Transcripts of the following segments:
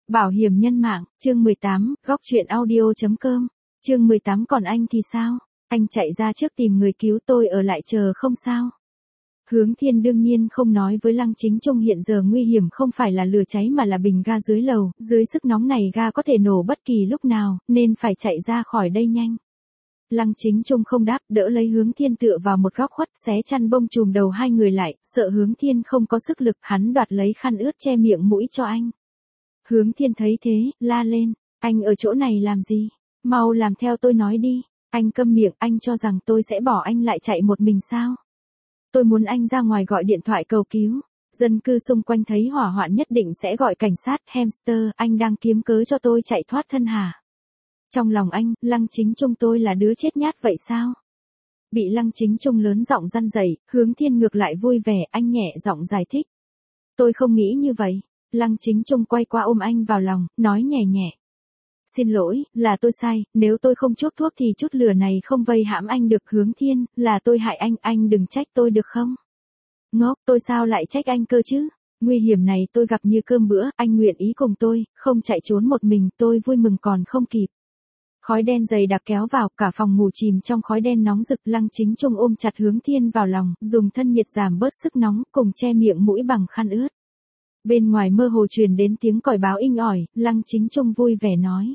Bảo hiểm nhân mạng, chương 18, góc truyện audio.com, chương 18 còn anh thì sao? Anh chạy ra trước tìm người cứu tôi ở lại chờ không sao? Hướng Thiên đương nhiên không nói với Lăng Chính Trung hiện giờ nguy hiểm không phải là lửa cháy mà là bình ga dưới lầu, dưới sức nóng này ga có thể nổ bất kỳ lúc nào, nên phải chạy ra khỏi đây nhanh. Lăng Chính Trung không đáp, đỡ lấy Hướng Thiên tựa vào một góc khuất, xé chăn bông trùm đầu hai người lại, sợ Hướng Thiên không có sức lực, hắn đoạt lấy khăn ướt che miệng mũi cho anh. Hướng Thiên thấy thế, la lên, anh ở chỗ này làm gì? Mau làm theo tôi nói đi. Anh câm miệng, anh cho rằng tôi sẽ bỏ anh lại chạy một mình sao? Tôi muốn anh ra ngoài gọi điện thoại cầu cứu. Dân cư xung quanh thấy hỏa hoạn nhất định sẽ gọi cảnh sát. Hamster, anh đang kiếm cớ cho tôi chạy thoát thân hả? Trong lòng anh, Lăng Chính Trung tôi là đứa chết nhát vậy sao? Bị Lăng Chính Trung lớn giọng răn dậy, Hướng Thiên ngược lại vui vẻ, anh nhẹ giọng giải thích. Tôi không nghĩ như vậy. Lăng Chính Trung quay qua ôm anh vào lòng, nói nhẹ nhẹ. Xin lỗi, là tôi sai, nếu tôi không chuốc thuốc thì chút lửa này không vây hãm anh được. Hướng Thiên, là tôi hại anh đừng trách tôi được không? Ngốc, tôi sao lại trách anh cơ chứ? Nguy hiểm này tôi gặp như cơm bữa, anh nguyện ý cùng tôi, không chạy trốn một mình, tôi vui mừng còn không kịp. Khói đen dày đặc kéo vào, cả phòng ngủ chìm trong khói đen nóng rực. Lăng Chính Trung ôm chặt Hướng Thiên vào lòng, dùng thân nhiệt giảm bớt sức nóng, cùng che miệng mũi bằng khăn ướt. Bên ngoài mơ hồ truyền đến tiếng còi báo inh ỏi, Lăng Chính Trung vui vẻ nói.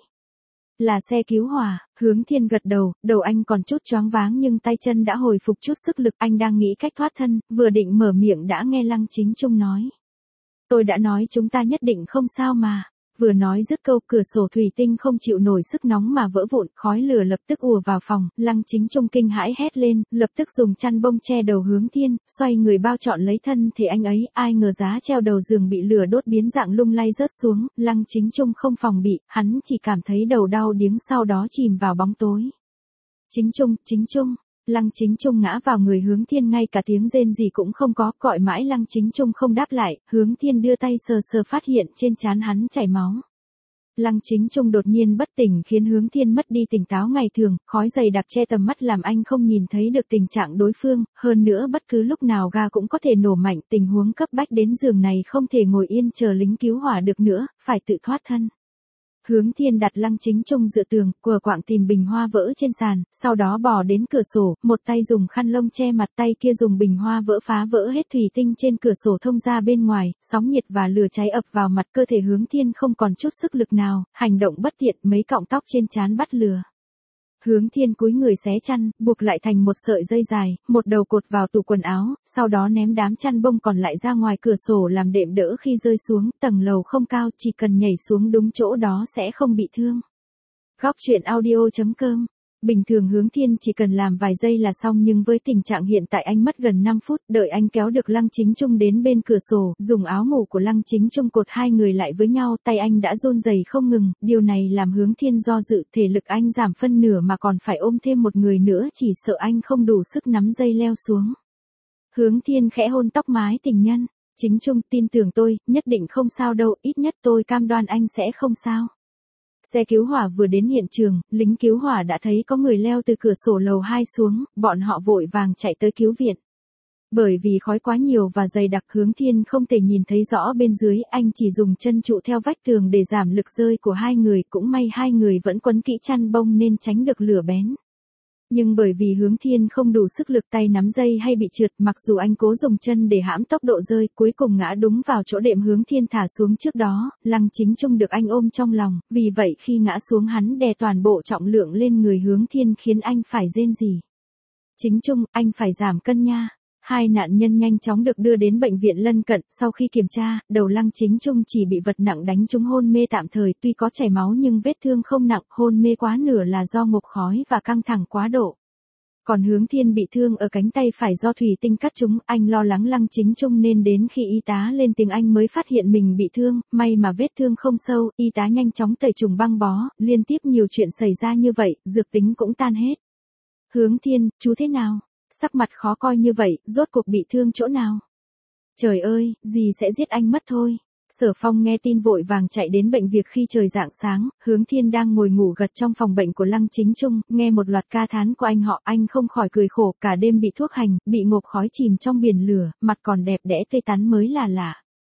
Là xe cứu hỏa. Hướng Thiên gật đầu anh còn chút choáng váng nhưng tay chân đã hồi phục chút sức lực, anh đang nghĩ cách thoát thân, vừa định mở miệng đã nghe Lăng Chính Trung nói. Tôi đã nói chúng ta nhất định không sao mà. Vừa nói dứt câu, cửa sổ thủy tinh không chịu nổi sức nóng mà vỡ vụn, khói lửa lập tức ùa vào phòng. Lăng Chính Trung kinh hãi hét lên, lập tức dùng chăn bông che đầu Hướng Thiên, xoay người bao trọn lấy thân thể anh ấy. Ai ngờ giá treo đầu giường bị lửa đốt biến dạng lung lay rớt xuống. Lăng Chính Trung không phòng bị, hắn chỉ cảm thấy đầu đau điếng, sau đó chìm vào bóng tối. Chính Trung. Lăng Chính Trung ngã vào người Hướng Thiên, ngay cả tiếng rên gì cũng không có, gọi mãi Lăng Chính Trung không đáp lại. Hướng Thiên đưa tay sờ phát hiện trên trán hắn chảy máu. Lăng Chính Trung đột nhiên bất tỉnh khiến Hướng Thiên mất đi tỉnh táo ngày thường, khói dày đặc che tầm mắt làm anh không nhìn thấy được tình trạng đối phương, hơn nữa bất cứ lúc nào ga cũng có thể nổ mạnh, tình huống cấp bách đến giường này không thể ngồi yên chờ lính cứu hỏa được nữa, phải tự thoát thân. Hướng Thiên đặt Lăng Chính Trung dựa tường, quờ quạng tìm bình hoa vỡ trên sàn, sau đó bò đến cửa sổ, một tay dùng khăn lông che mặt, tay kia dùng bình hoa vỡ phá vỡ hết thủy tinh trên cửa sổ thông ra bên ngoài, sóng nhiệt và lửa cháy ập vào mặt, cơ thể Hướng Thiên không còn chút sức lực nào, hành động bất tiện, mấy cọng tóc trên trán bắt lửa. Hướng Thiên cúi người xé chăn, buộc lại thành một sợi dây dài, một đầu cột vào tủ quần áo, sau đó ném đám chăn bông còn lại ra ngoài cửa sổ làm đệm đỡ khi rơi xuống. Tầng lầu không cao, chỉ cần nhảy xuống đúng chỗ đó sẽ không bị thương. Góc truyện audio.com. Bình thường Hướng Thiên chỉ cần làm vài giây là xong, nhưng với tình trạng hiện tại anh mất gần 5 phút, đợi anh kéo được Lăng Chính Trung đến bên cửa sổ, dùng áo ngủ của Lăng Chính Trung cột hai người lại với nhau, tay anh đã run rẩy không ngừng, điều này làm Hướng Thiên do dự, thể lực anh giảm phân nửa mà còn phải ôm thêm một người nữa, chỉ sợ anh không đủ sức nắm dây leo xuống. Hướng Thiên khẽ hôn tóc mái tình nhân, Chính Trung tin tưởng tôi, nhất định không sao đâu, ít nhất tôi cam đoan anh sẽ không sao. Xe cứu hỏa vừa đến hiện trường, lính cứu hỏa đã thấy có người leo từ cửa sổ lầu 2 xuống, bọn họ vội vàng chạy tới cứu viện. Bởi vì khói quá nhiều và dày đặc, Hướng Thiên không thể nhìn thấy rõ bên dưới, anh chỉ dùng chân trụ theo vách tường để giảm lực rơi của hai người, cũng may hai người vẫn quấn kỹ chăn bông nên tránh được lửa bén. Nhưng bởi vì Hướng Thiên không đủ sức lực, tay nắm dây hay bị trượt, mặc dù anh cố dùng chân để hãm tốc độ rơi, cuối cùng ngã đúng vào chỗ đệm Hướng Thiên thả xuống trước đó. Lăng Chính Trung được anh ôm trong lòng, vì vậy khi ngã xuống hắn đè toàn bộ trọng lượng lên người Hướng Thiên khiến anh phải rên rỉ. Chính Trung, anh phải giảm cân nha. Hai nạn nhân nhanh chóng được đưa đến bệnh viện lân cận, sau khi kiểm tra, đầu Lăng Chính Trung chỉ bị vật nặng đánh trúng hôn mê tạm thời, tuy có chảy máu nhưng vết thương không nặng, hôn mê quá nửa là do ngộp khói và căng thẳng quá độ. Còn Hướng Thiên bị thương ở cánh tay phải do thủy tinh cắt trúng, anh lo lắng Lăng Chính Trung nên đến khi y tá lên tiếng anh mới phát hiện mình bị thương, may mà vết thương không sâu, y tá nhanh chóng tẩy trùng băng bó, liên tiếp nhiều chuyện xảy ra như vậy, dược tính cũng tan hết. Hướng Thiên, chú thế nào? Sắc mặt khó coi như vậy, rốt cuộc bị thương chỗ nào? Trời ơi, dì sẽ giết anh mất thôi. Sở Phong nghe tin vội vàng chạy đến bệnh viện khi trời rạng sáng, Hướng Thiên đang ngồi ngủ gật trong phòng bệnh của Lăng Chính Trung, nghe một loạt ca thán của anh họ, anh không khỏi cười khổ, cả đêm bị thuốc hành, bị ngộp khói chìm trong biển lửa, mặt còn đẹp đẽ tươi tắn mới là lạ.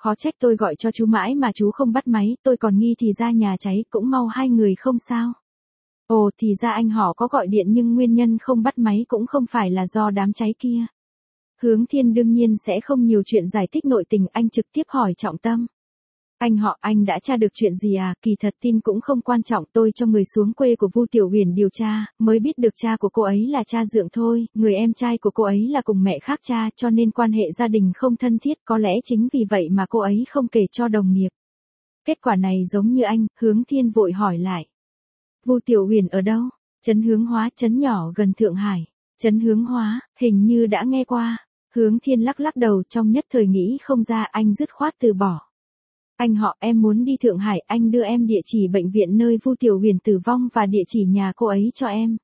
Khó trách tôi gọi cho chú mãi mà chú không bắt máy, tôi còn nghi thì ra nhà cháy, cũng mau hai người không sao. Ồ, thì ra anh họ có gọi điện nhưng nguyên nhân không bắt máy cũng không phải là do đám cháy kia. Hướng Thiên đương nhiên sẽ không nhiều chuyện giải thích nội tình, anh trực tiếp hỏi trọng tâm. Anh họ, anh đã tra được chuyện gì à? Kỳ thật tin cũng không quan trọng, tôi cho người xuống quê của Vu Tiểu Huyền điều tra, mới biết được cha của cô ấy là cha dượng thôi, người em trai của cô ấy là cùng mẹ khác cha, cho nên quan hệ gia đình không thân thiết, có lẽ chính vì vậy mà cô ấy không kể cho đồng nghiệp. Kết quả này giống như anh, Hướng Thiên vội hỏi lại. Vu Tiểu Huyền ở đâu? Trấn Hướng Hóa, trấn nhỏ gần Thượng Hải. Trấn Hướng Hóa, hình như đã nghe qua. Hướng Thiên lắc lắc đầu, trong nhất thời nghĩ không ra, anh dứt khoát từ bỏ. Anh họ, em muốn đi Thượng Hải, anh đưa em địa chỉ bệnh viện nơi Vu Tiểu Huyền tử vong và địa chỉ nhà cô ấy cho em.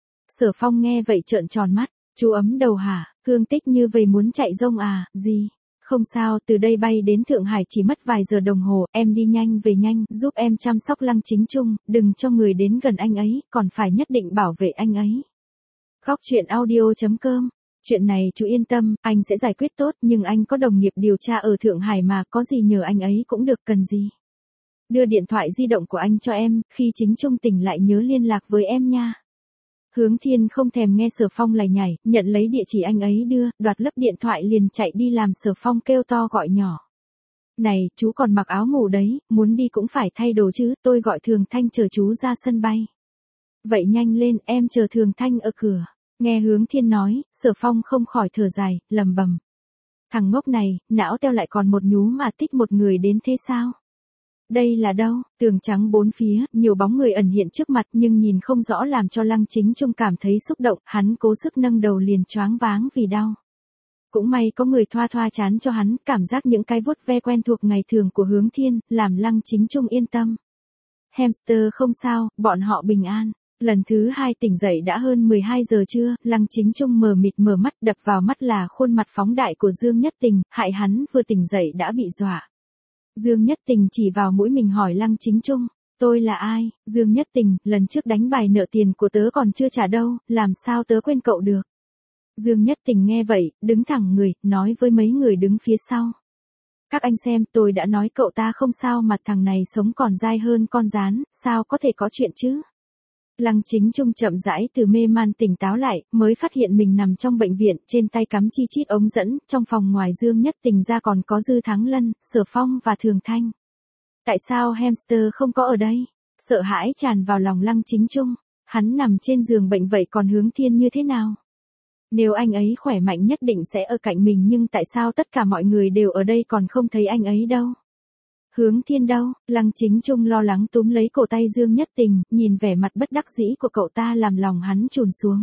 Sở Phong nghe vậy trợn tròn mắt, chú ấm đầu hả, thương tích như vậy muốn chạy rông à, gì? Không sao, từ đây bay đến Thượng Hải chỉ mất vài giờ đồng hồ, em đi nhanh về nhanh, giúp em chăm sóc Lăng Chính Trung, đừng cho người đến gần anh ấy, còn phải nhất định bảo vệ anh ấy. Góc truyện audio.com. Chuyện này chú yên tâm, anh sẽ giải quyết tốt, nhưng anh có đồng nghiệp điều tra ở Thượng Hải mà, có gì nhờ anh ấy cũng được, cần gì. Đưa điện thoại di động của anh cho em, khi Chính Trung tỉnh lại nhớ liên lạc với em nha. Hướng Thiên không thèm nghe Sở Phong lải nhải, nhận lấy địa chỉ anh ấy đưa, đoạt lấp điện thoại liền chạy đi làm. Sở Phong kêu to gọi nhỏ. Này, chú còn mặc áo ngủ đấy, muốn đi cũng phải thay đồ chứ, tôi gọi Thường Thanh chờ chú ra sân bay. Vậy nhanh lên, em chờ Thường Thanh ở cửa. Nghe Hướng Thiên nói, Sở Phong không khỏi thở dài, lầm bầm. Thằng ngốc này, não teo lại còn một nhú mà thích một người đến thế sao? Đây là đâu? Tường trắng bốn phía, nhiều bóng người ẩn hiện trước mặt nhưng nhìn không rõ làm cho Lăng Chính Trung cảm thấy xúc động, hắn cố sức nâng đầu liền choáng váng vì đau. Cũng may có người thoa thoa chán cho hắn, cảm giác những cái vuốt ve quen thuộc ngày thường của Hướng Thiên, làm Lăng Chính Trung yên tâm. Hamster không sao, bọn họ bình an. Lần thứ hai tỉnh dậy đã hơn 12 giờ trưa, Lăng Chính Trung mờ mịt mở mắt, đập vào mắt là khuôn mặt phóng đại của Dương Nhất Tình, hại hắn vừa tỉnh dậy đã bị dọa. Dương Nhất Tình chỉ vào mũi mình hỏi Lăng Chính Trung, tôi là ai? Dương Nhất Tình, lần trước đánh bài nợ tiền của tớ còn chưa trả đâu, làm sao tớ quên cậu được? Dương Nhất Tình nghe vậy, đứng thẳng người, nói với mấy người đứng phía sau. Các anh xem, tôi đã nói cậu ta không sao mà thằng này sống còn dai hơn con gián, sao có thể có chuyện chứ? Lăng Chính Trung chậm rãi từ mê man tỉnh táo lại, mới phát hiện mình nằm trong bệnh viện, trên tay cắm chi chít ống dẫn, trong phòng ngoài Dương Nhất Tình ra còn có Dư Thắng Lân, Sở Phong và Thường Thanh. Tại sao hamster không có ở đây? Sợ hãi tràn vào lòng Lăng Chính Trung, hắn nằm trên giường bệnh vậy còn Hướng Thiên như thế nào? Nếu anh ấy khỏe mạnh nhất định sẽ ở cạnh mình nhưng tại sao tất cả mọi người đều ở đây còn không thấy anh ấy đâu? Hướng Thiên đâu? Lăng Chính Trung lo lắng túm lấy cổ tay Dương Nhất Tình, nhìn vẻ mặt bất đắc dĩ của cậu ta làm lòng hắn chùn xuống.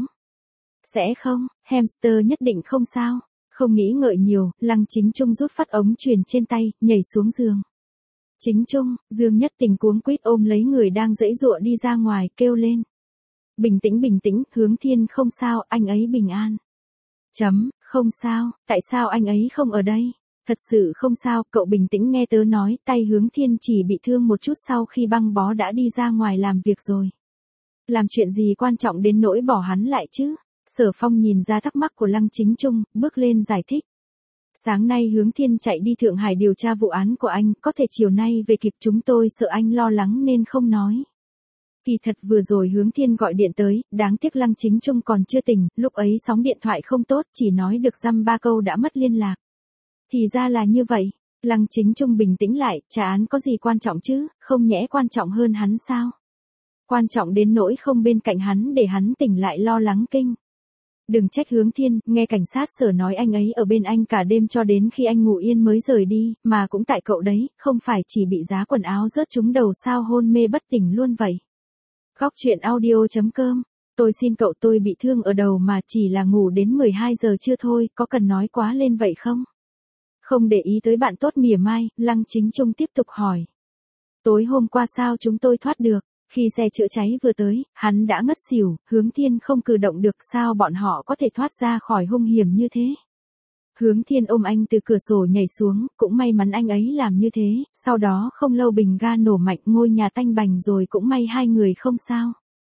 Sẽ không, hamster nhất định không sao. Không nghĩ ngợi nhiều, Lăng Chính Trung rút phát ống truyền trên tay, nhảy xuống giường. Chính Trung, Dương Nhất Tình cuống quýt ôm lấy người đang giãy giụa đi ra ngoài, kêu lên. Bình tĩnh, Hướng Thiên không sao, anh ấy bình an. Không sao, tại sao anh ấy không ở đây? Thật sự không sao, cậu bình tĩnh nghe tớ nói, tay Hướng Thiên chỉ bị thương một chút sau khi băng bó đã đi ra ngoài làm việc rồi. Làm chuyện gì quan trọng đến nỗi bỏ hắn lại chứ? Sở Phong nhìn ra thắc mắc của Lăng Chính Trung, bước lên giải thích. Sáng nay Hướng Thiên chạy đi Thượng Hải điều tra vụ án của anh, có thể chiều nay về kịp, chúng tôi sợ anh lo lắng nên không nói. Kỳ thật vừa rồi Hướng Thiên gọi điện tới, đáng tiếc Lăng Chính Trung còn chưa tỉnh, lúc ấy sóng điện thoại không tốt, chỉ nói được dăm ba câu đã mất liên lạc. Thì ra là như vậy, Lăng Chính Trung bình tĩnh lại, trả án có gì quan trọng chứ, không nhẽ quan trọng hơn hắn sao? Quan trọng đến nỗi không bên cạnh hắn để hắn tỉnh lại lo lắng kinh. Đừng trách Hướng Thiên, nghe cảnh sát Sở nói anh ấy ở bên anh cả đêm cho đến khi anh ngủ yên mới rời đi, mà cũng tại cậu đấy, không phải chỉ bị giá quần áo rớt trúng đầu sao hôn mê bất tỉnh luôn vậy. Góc truyện audio.com. Tôi xin cậu, tôi bị thương ở đầu mà chỉ là ngủ đến 12 giờ trưa thôi, có cần nói quá lên vậy không? Không để ý tới bạn tốt mỉa mai, Lăng Chính Trung tiếp tục hỏi. Tối hôm qua sao chúng tôi thoát được? Khi xe chữa cháy vừa tới, hắn đã ngất xỉu, Hướng Thiên không cử động được, sao bọn họ có thể thoát ra khỏi hung hiểm như thế? Hướng Thiên ôm anh từ cửa sổ nhảy xuống, cũng may mắn anh ấy làm như thế, sau đó không lâu bình ga nổ mạnh, ngôi nhà tanh bành rồi, cũng may hai người không sao.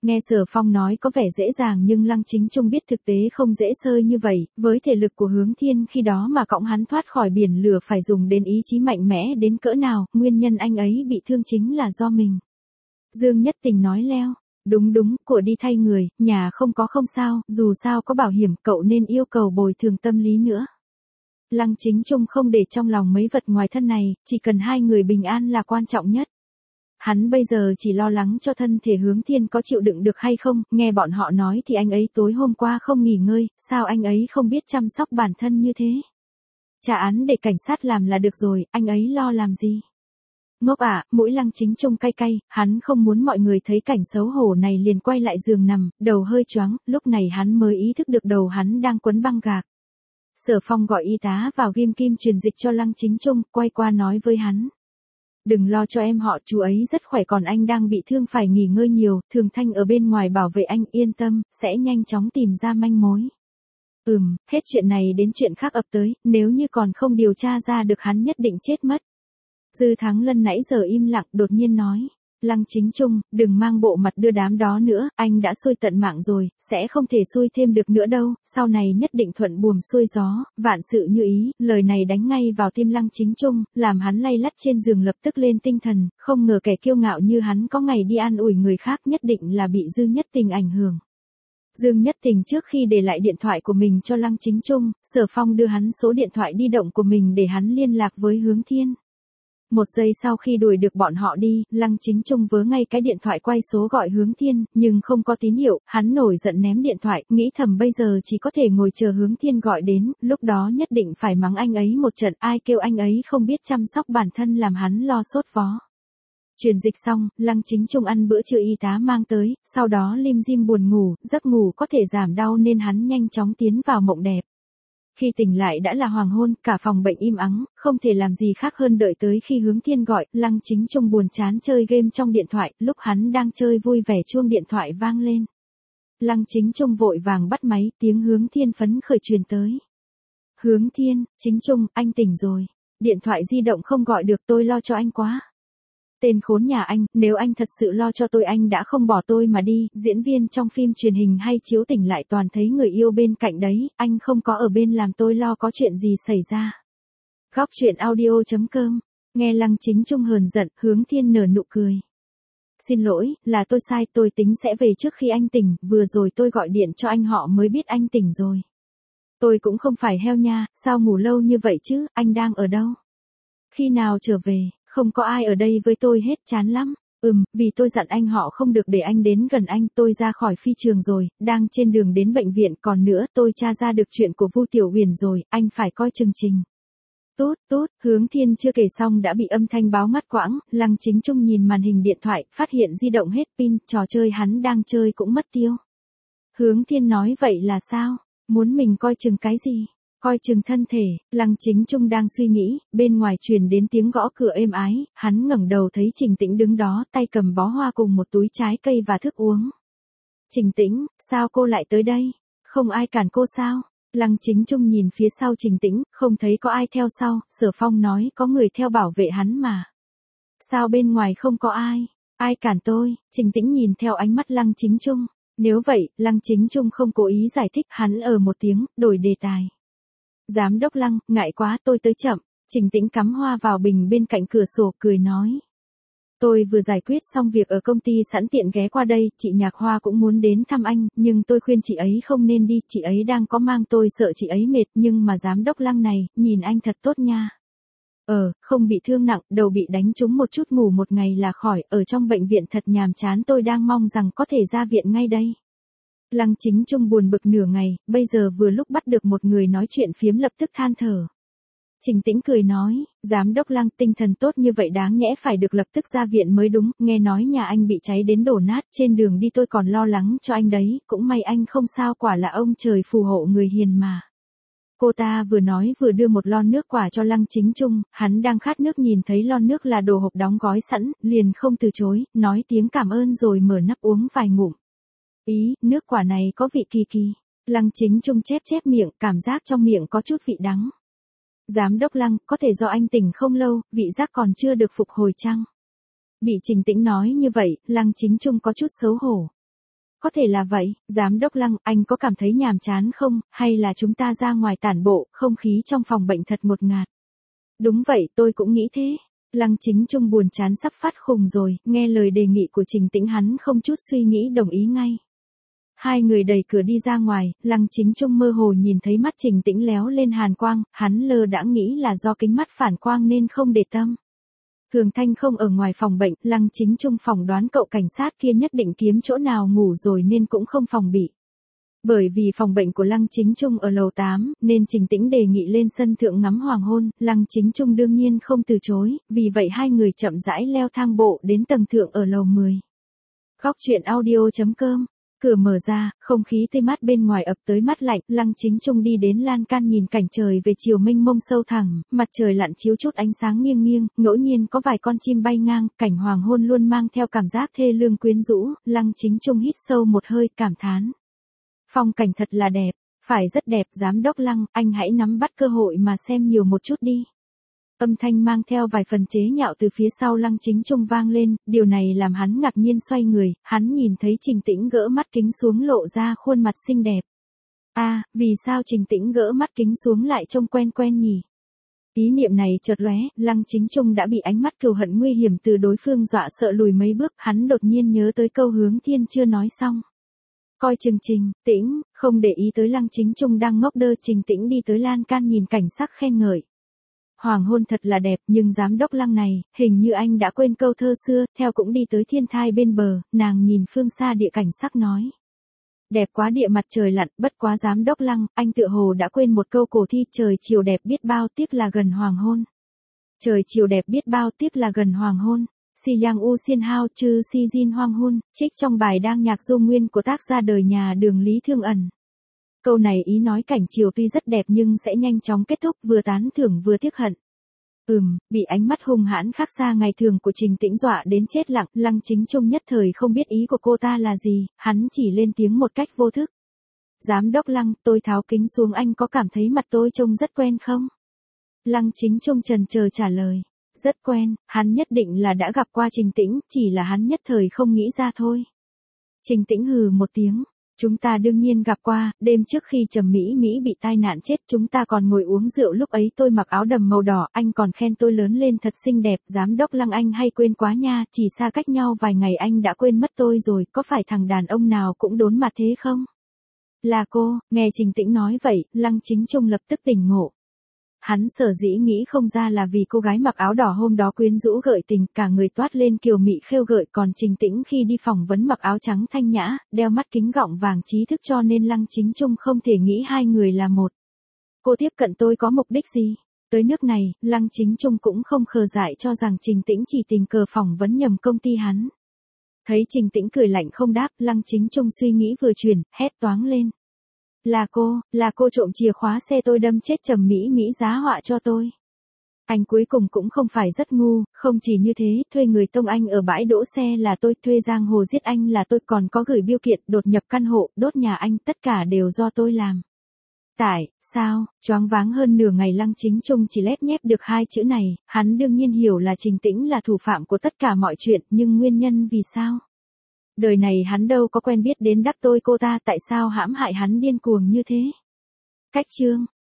Nghe Sở Phong nói có vẻ dễ dàng nhưng Lăng Chính Trung biết thực tế không dễ sơi như vậy, với thể lực của Hướng Thiên khi đó mà cõng hắn thoát khỏi biển lửa phải dùng đến ý chí mạnh mẽ đến cỡ nào, nguyên nhân anh ấy bị thương chính là do mình. Dương Nhất Tình nói leo, đúng đúng, của đi thay người, nhà không có không sao, dù sao có bảo hiểm cậu nên yêu cầu bồi thường tâm lý nữa. Lăng Chính Trung không để trong lòng mấy vật ngoài thân này, chỉ cần hai người bình an là quan trọng nhất. Hắn bây giờ chỉ lo lắng cho thân thể Hướng Thiên có chịu đựng được hay không, nghe bọn họ nói thì anh ấy tối hôm qua không nghỉ ngơi, sao anh ấy không biết chăm sóc bản thân như thế. Trả án để cảnh sát làm là được rồi, anh ấy lo làm gì. Ngốc ạ, mũi Lăng Chính Trung cay cay, hắn không muốn mọi người thấy cảnh xấu hổ này liền quay lại giường nằm, đầu hơi choáng, lúc này hắn mới ý thức được đầu hắn đang quấn băng gạc. Sở Phong gọi y tá vào ghim kim truyền dịch cho Lăng Chính Trung, quay qua nói với hắn. Đừng lo cho em họ, chú ấy rất khỏe còn anh đang bị thương phải nghỉ ngơi nhiều, Thường Thanh ở bên ngoài bảo vệ anh, yên tâm, sẽ nhanh chóng tìm ra manh mối. Hết chuyện này đến chuyện khác ập tới, nếu như còn không điều tra ra được hắn nhất định chết mất. Dư Thắng Lân nãy giờ im lặng đột nhiên nói. Lăng Chính Trung, đừng mang bộ mặt đưa đám đó nữa, anh đã xui tận mạng rồi, sẽ không thể xui thêm được nữa đâu, sau này nhất định thuận buồm xuôi gió, vạn sự như ý, lời này đánh ngay vào tim Lăng Chính Trung, làm hắn lay lắt trên giường lập tức lên tinh thần, không ngờ kẻ kiêu ngạo như hắn có ngày đi an ủi người khác nhất định là bị Dương Nhất Tình ảnh hưởng. Dương Nhất Tình trước khi để lại điện thoại của mình cho Lăng Chính Trung, Sở Phong đưa hắn số điện thoại di động của mình để hắn liên lạc với Hướng Thiên. Một giây sau khi đuổi được bọn họ đi, Lăng Chính Trung vớ ngay cái điện thoại quay số gọi Hướng Thiên, nhưng không có tín hiệu, hắn nổi giận ném điện thoại, nghĩ thầm bây giờ chỉ có thể ngồi chờ Hướng Thiên gọi đến, lúc đó nhất định phải mắng anh ấy một trận, ai kêu anh ấy không biết chăm sóc bản thân làm hắn lo sốt vó. Truyền dịch xong, Lăng Chính Trung ăn bữa trưa y tá mang tới, sau đó lim dim buồn ngủ, giấc ngủ có thể giảm đau nên hắn nhanh chóng tiến vào mộng đẹp. Khi tỉnh lại đã là hoàng hôn, cả phòng bệnh im ắng, không thể làm gì khác hơn đợi tới khi Hướng Thiên gọi, Lăng Chính Trung buồn chán chơi game trong điện thoại, lúc hắn đang chơi vui vẻ chuông điện thoại vang lên. Lăng Chính Trung vội vàng bắt máy, tiếng Hướng Thiên phấn khởi truyền tới. Hướng Thiên, Chính Trung, anh tỉnh rồi. Điện thoại di động không gọi được, tôi lo cho anh quá. Tên khốn nhà anh, nếu anh thật sự lo cho tôi anh đã không bỏ tôi mà đi, diễn viên trong phim truyền hình hay chiếu tỉnh lại toàn thấy người yêu bên cạnh đấy, anh không có ở bên làm tôi lo có chuyện gì xảy ra. Góc truyện audio.com, nghe Lăng Chính Trung hờn giận, Hướng Thiên nở nụ cười. Xin lỗi, là tôi sai, tôi tính sẽ về trước khi anh tỉnh, vừa rồi tôi gọi điện cho anh họ mới biết anh tỉnh rồi. Tôi cũng không phải heo nha, sao ngủ lâu như vậy chứ, anh đang ở đâu? Khi nào trở về? Không có ai ở đây với tôi hết, chán lắm. Vì tôi dặn anh họ không được để anh đến gần anh, tôi ra khỏi phi trường rồi, đang trên đường đến bệnh viện, còn nữa, tôi tra ra được chuyện của Vu Tiểu Huyền rồi, anh phải coi chừng Trình. Tốt, Hướng Thiên chưa kể xong đã bị âm thanh báo ngắt quãng, Lăng Chính Trung nhìn màn hình điện thoại, phát hiện di động hết pin, trò chơi hắn đang chơi cũng mất tiêu. Hướng Thiên nói vậy là sao? Muốn mình coi chừng cái gì? Coi chừng thân thể, Lăng Chính Trung đang suy nghĩ, bên ngoài truyền đến tiếng gõ cửa êm ái, hắn ngẩng đầu thấy Trình Tĩnh đứng đó, tay cầm bó hoa cùng một túi trái cây và thức uống. Trình Tĩnh, sao cô lại tới đây? Không ai cản cô sao? Lăng Chính Trung nhìn phía sau Trình Tĩnh, không thấy có ai theo sau, Sở Phong nói có người theo bảo vệ hắn mà. Sao bên ngoài không có ai? Ai cản tôi? Trình Tĩnh nhìn theo ánh mắt Lăng Chính Trung. Nếu vậy, Lăng Chính Trung không cố ý giải thích, hắn một tiếng, đổi đề tài. Giám đốc Lăng, ngại quá tôi tới chậm. Trình Tĩnh cắm hoa vào bình bên cạnh cửa sổ cười nói. Tôi vừa giải quyết xong việc ở công ty sẵn tiện ghé qua đây, chị Nhạc Hoa cũng muốn đến thăm anh, nhưng tôi khuyên chị ấy không nên đi, chị ấy đang có mang tôi sợ chị ấy mệt, nhưng mà giám đốc Lăng này, nhìn anh thật tốt nha. Không bị thương nặng, đầu bị đánh trúng một chút ngủ một ngày là khỏi, ở trong bệnh viện thật nhàm chán tôi đang mong rằng có thể ra viện ngay đây. Lăng Chính Trung buồn bực nửa ngày, bây giờ vừa lúc bắt được một người nói chuyện phiếm lập tức than thở. Trình Tĩnh cười nói, giám đốc Lăng tinh thần tốt như vậy đáng nhẽ phải được lập tức ra viện mới đúng, nghe nói nhà anh bị cháy đến đổ nát, trên đường đi tôi còn lo lắng cho anh đấy, cũng may anh không sao, quả là ông trời phù hộ người hiền mà. Cô ta vừa nói vừa đưa một lon nước quả cho Lăng Chính Trung, hắn đang khát nước nhìn thấy lon nước là đồ hộp đóng gói sẵn, liền không từ chối, nói tiếng cảm ơn rồi mở nắp uống vài ngụm. Ý, nước quả này có vị kỳ kỳ. Lăng Chính Trung chép miệng, cảm giác trong miệng có chút vị đắng. Giám đốc Lăng, có thể do anh tỉnh không lâu, vị giác còn chưa được phục hồi chăng? Bị Trình Tĩnh nói như vậy, Lăng Chính Trung có chút xấu hổ. Có thể là vậy, giám đốc Lăng, anh có cảm thấy nhàm chán không, hay là chúng ta ra ngoài tản bộ, không khí trong phòng bệnh thật ngột ngạt. Đúng vậy, tôi cũng nghĩ thế. Lăng Chính Trung buồn chán sắp phát khùng rồi, nghe lời đề nghị của Trình Tĩnh hắn không chút suy nghĩ đồng ý ngay. Hai người đẩy cửa đi ra ngoài, Lăng Chính Trung mơ hồ nhìn thấy mắt Trình Tĩnh léo lên hàn quang, hắn lơ đãng nghĩ là do kính mắt phản quang nên không để tâm. Thường Thanh không ở ngoài phòng bệnh, Lăng Chính Trung phỏng đoán cậu cảnh sát kia nhất định kiếm chỗ nào ngủ rồi nên cũng không phòng bị. Bởi vì phòng bệnh của Lăng Chính Trung ở lầu 8, nên Trình Tĩnh đề nghị lên sân thượng ngắm hoàng hôn, Lăng Chính Trung đương nhiên không từ chối, vì vậy hai người chậm rãi leo thang bộ đến tầng thượng ở lầu 10. Góc truyện audio.com. Cửa mở ra, không khí tươi mát bên ngoài ập tới mát lạnh, Lăng Chính Trung đi đến lan can nhìn cảnh trời về chiều mênh mông sâu thẳm, mặt trời lặn chiếu chút ánh sáng nghiêng nghiêng, ngẫu nhiên có vài con chim bay ngang, cảnh hoàng hôn luôn mang theo cảm giác thê lương quyến rũ, Lăng Chính Trung hít sâu một hơi, cảm thán. Phong cảnh thật là đẹp, phải rất đẹp, giám đốc Lăng, anh hãy nắm bắt cơ hội mà xem nhiều một chút đi. Âm thanh mang theo vài phần chế nhạo từ phía sau Lăng Chính Trung vang lên, điều này làm hắn ngạc nhiên xoay người, hắn nhìn thấy Trình Tĩnh gỡ mắt kính xuống lộ ra khuôn mặt xinh đẹp. Vì sao Trình Tĩnh gỡ mắt kính xuống lại trông quen quen nhỉ? Ý niệm này chợt lóe, Lăng Chính Trung đã bị ánh mắt cừu hận nguy hiểm từ đối phương dọa sợ lùi mấy bước, hắn đột nhiên nhớ tới câu Hướng Thiên chưa nói xong. Coi chừng Trình Tĩnh, không để ý tới Lăng Chính Trung đang ngốc đơ, Trình Tĩnh đi tới lan can nhìn cảnh sắc khen ngợi. Hoàng hôn thật là đẹp, nhưng giám đốc Lăng này, hình như anh đã quên câu thơ xưa, theo cũng đi tới thiên thai bên bờ, nàng nhìn phương xa địa cảnh sắc nói. Đẹp quá địa mặt trời lặn, bất quá giám đốc Lăng, anh tựa hồ đã quên một câu cổ thi, trời chiều đẹp biết bao tiếc là gần hoàng hôn. Trời chiều đẹp biết bao tiếc là gần hoàng hôn. Si Yang U Xiên Hao Chư Si Jin Hoang Hun, trích trong bài Đang Nhạc Du Nguyên của tác giả đời nhà Đường Lý Thương Ẩn. Câu này ý nói cảnh chiều tuy rất đẹp nhưng sẽ nhanh chóng kết thúc, vừa tán thưởng vừa tiếc hận. Bị ánh mắt hung hãn khác xa ngày thường của Trình Tĩnh dọa đến chết lặng, Lăng Chính Trung nhất thời không biết ý của cô ta là gì, hắn chỉ lên tiếng một cách vô thức. Giám đốc Lăng, tôi tháo kính xuống, anh có cảm thấy mặt tôi trông rất quen không? Lăng Chính Trung chần chờ trả lời. Rất quen, hắn nhất định là đã gặp qua Trình Tĩnh, chỉ là hắn nhất thời không nghĩ ra thôi. Trình Tĩnh hừ một tiếng. Chúng ta đương nhiên gặp qua, đêm trước khi Trầm Mỹ Mỹ bị tai nạn chết chúng ta còn ngồi uống rượu, lúc ấy tôi mặc áo đầm màu đỏ, anh còn khen tôi lớn lên thật xinh đẹp, giám đốc Lăng anh hay quên quá nha, chỉ xa cách nhau vài ngày anh đã quên mất tôi rồi, có phải thằng đàn ông nào cũng đốn mặt thế không? Là cô, nghe Trình Tĩnh nói vậy, Lăng Chính Trung lập tức tỉnh ngộ. Hắn sở dĩ nghĩ không ra là vì cô gái mặc áo đỏ hôm đó quyến rũ gợi tình, cả người toát lên kiều mị khêu gợi, còn Trình Tĩnh khi đi phỏng vấn mặc áo trắng thanh nhã, đeo mắt kính gọng vàng trí thức, cho nên Lăng Chính Trung không thể nghĩ hai người là một. Cô tiếp cận tôi có mục đích gì? Tới nước này, Lăng Chính Trung cũng không khờ dại cho rằng Trình Tĩnh chỉ tình cờ phỏng vấn nhầm công ty hắn. Thấy Trình Tĩnh cười lạnh không đáp, Lăng Chính Trung suy nghĩ vừa chuyển, hét toáng lên. Là cô trộm chìa khóa xe tôi đâm chết Trầm Mỹ Mỹ giá họa cho tôi. Anh cuối cùng cũng không phải rất ngu, không chỉ như thế, thuê người tông anh ở bãi đỗ xe là tôi, thuê giang hồ giết anh là tôi, còn có gửi biêu kiện, đột nhập căn hộ, đốt nhà anh, tất cả đều do tôi làm. Tại sao? Choáng váng hơn nửa ngày, Lăng Chính Trung chỉ lép nhép được hai chữ này, hắn đương nhiên hiểu là Trình Tĩnh là thủ phạm của tất cả mọi chuyện, nhưng nguyên nhân vì sao? Đời này hắn đâu có quen biết đến đắc tội cô ta, tại sao hãm hại hắn điên cuồng như thế? Cách chương